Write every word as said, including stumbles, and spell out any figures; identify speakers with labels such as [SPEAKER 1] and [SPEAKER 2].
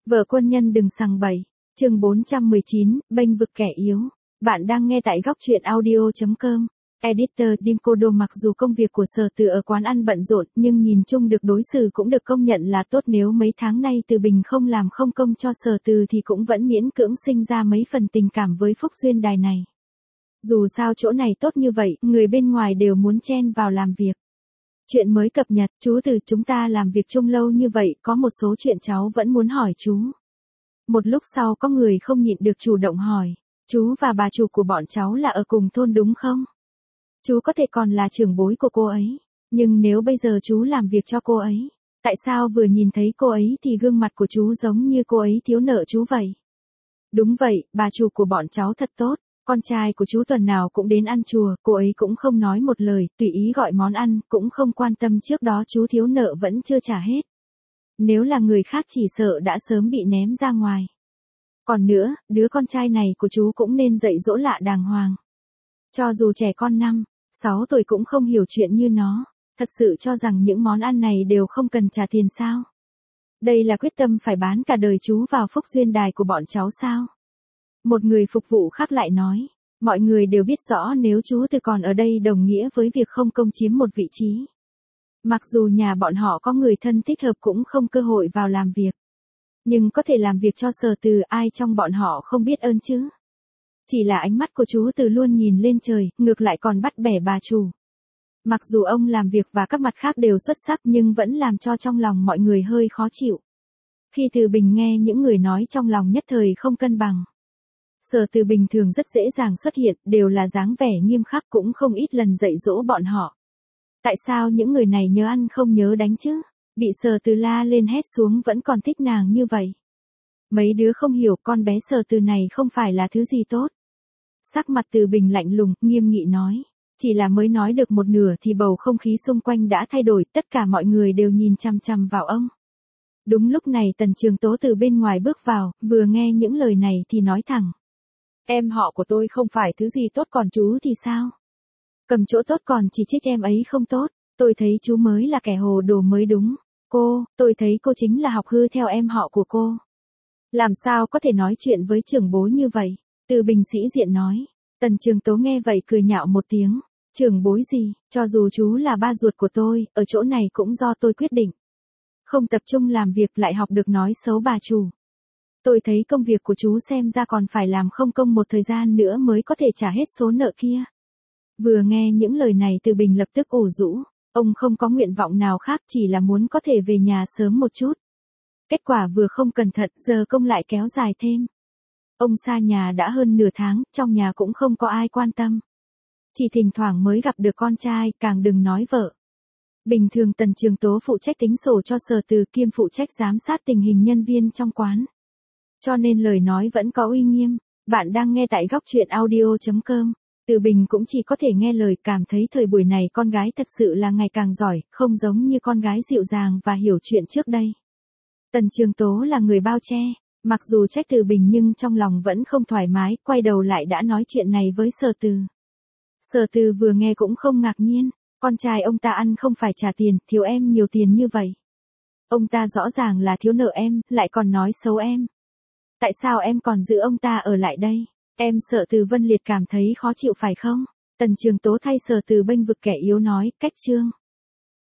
[SPEAKER 1] Vợ quân nhân đừng sằng bậy. Chương bốn trăm mười chín, bênh vực kẻ yếu. Bạn đang nghe tại góc truyện audio chấm com. Editor Dimkodo. Mặc dù công việc của Sở Từ ở quán ăn bận rộn, nhưng nhìn chung được đối xử cũng được công nhận là tốt. Nếu mấy tháng nay Từ Bình không làm không công cho Sở Từ thì cũng vẫn miễn cưỡng sinh ra mấy phần tình cảm với Phúc Duyên Đài này. Dù sao chỗ này tốt như vậy, người bên ngoài đều muốn chen vào làm việc. Chuyện mới cập nhật, chú Từ, chúng ta làm việc chung lâu như vậy, có một số chuyện cháu vẫn muốn hỏi chú. Một lúc sau có người không nhịn được chủ động hỏi, chú và bà chủ của bọn cháu là ở cùng thôn đúng không? Chú có thể còn là trưởng bối của cô ấy, nhưng nếu bây giờ chú làm việc cho cô ấy, tại sao vừa nhìn thấy cô ấy thì gương mặt của chú giống như cô ấy thiếu nợ chú vậy? Đúng vậy, bà chủ của bọn cháu thật tốt. Con trai của chú tuần nào cũng đến ăn chùa, cô ấy cũng không nói một lời, tùy ý gọi món ăn, cũng không quan tâm trước đó chú thiếu nợ vẫn chưa trả hết. Nếu là người khác chỉ sợ đã sớm bị ném ra ngoài. Còn nữa, đứa con trai này của chú cũng nên dạy dỗ lạ đàng hoàng. Cho dù trẻ con năm, sáu tuổi cũng không hiểu chuyện như nó, thật sự cho rằng những món ăn này đều không cần trả tiền sao? Đây là quyết tâm phải bán cả đời chú vào Phúc Duyên Đài của bọn cháu sao? Một người phục vụ khác lại nói, mọi người đều biết rõ nếu chú Từ còn ở đây đồng nghĩa với việc không công chiếm một vị trí. Mặc dù nhà bọn họ có người thân thích hợp cũng không cơ hội vào làm việc. Nhưng có thể làm việc cho Sở Từ, ai trong bọn họ không biết ơn chứ? Chỉ là ánh mắt của chú Từ luôn nhìn lên trời, ngược lại còn bắt bẻ bà chủ. Mặc dù ông làm việc và các mặt khác đều xuất sắc nhưng vẫn làm cho trong lòng mọi người hơi khó chịu. Khi Từ Bình nghe những người nói trong lòng nhất thời không cân bằng. Sở Từ bình thường rất dễ dàng xuất hiện, đều là dáng vẻ nghiêm khắc, cũng không ít lần dạy dỗ bọn họ. Tại sao những người này nhớ ăn không nhớ đánh chứ? Bị Sở Từ la lên hét xuống vẫn còn thích nàng như vậy. Mấy đứa không hiểu con bé Sở Từ này không phải là thứ gì tốt. Sắc mặt Từ Bình lạnh lùng, nghiêm nghị nói. Chỉ là mới nói được một nửa thì bầu không khí xung quanh đã thay đổi, tất cả mọi người đều nhìn chằm chằm vào ông. Đúng lúc này Tần Trường Tố từ bên ngoài bước vào, vừa nghe những lời này thì nói thẳng. Em họ của tôi không phải thứ gì tốt, còn chú thì sao? Cầm chỗ tốt còn chỉ trích em ấy không tốt, tôi thấy chú mới là kẻ hồ đồ mới đúng. Cô, tôi thấy cô chính là học hư theo em họ của cô. Làm sao có thể nói chuyện với trưởng bối như vậy? Từ Bình sĩ diện nói. Tần Trường Tố nghe vậy cười nhạo một tiếng. Trưởng bối gì, cho dù chú là ba ruột của tôi, ở chỗ này cũng do tôi quyết định. Không tập trung làm việc lại học được nói xấu bà chủ. Tôi thấy công việc của chú xem ra còn phải làm không công một thời gian nữa mới có thể trả hết số nợ kia. Vừa nghe những lời này Từ Bình lập tức ủ rũ, ông không có nguyện vọng nào khác, chỉ là muốn có thể về nhà sớm một chút. Kết quả vừa không cẩn thận giờ công lại kéo dài thêm. Ông xa nhà đã hơn nửa tháng, trong nhà cũng không có ai quan tâm. Chỉ thỉnh thoảng mới gặp được con trai, càng đừng nói vợ. Bình thường Tần Trường Tố phụ trách tính sổ cho Sở Từ, kiêm phụ trách giám sát tình hình nhân viên trong quán. Cho nên lời nói vẫn có uy nghiêm. Bạn đang nghe tại góc truyện audio chấm com. Từ Bình cũng chỉ có thể nghe lời, cảm thấy thời buổi này con gái thật sự là ngày càng giỏi, không giống như con gái dịu dàng và hiểu chuyện trước đây. Tần Trường Tố là người bao che, mặc dù trách Từ Bình nhưng trong lòng vẫn không thoải mái, quay đầu lại đã nói chuyện này với Sở Từ. Sở Từ vừa nghe cũng không ngạc nhiên, con trai ông ta ăn không phải trả tiền, thiếu em nhiều tiền như vậy. Ông ta rõ ràng là thiếu nợ em, lại còn nói xấu em. Tại sao em còn giữ ông ta ở lại đây? Em sợ Từ Vân Liệt cảm thấy khó chịu phải không? Tần Trường Tố thay Sở Từ bênh vực kẻ yếu nói, cách chương.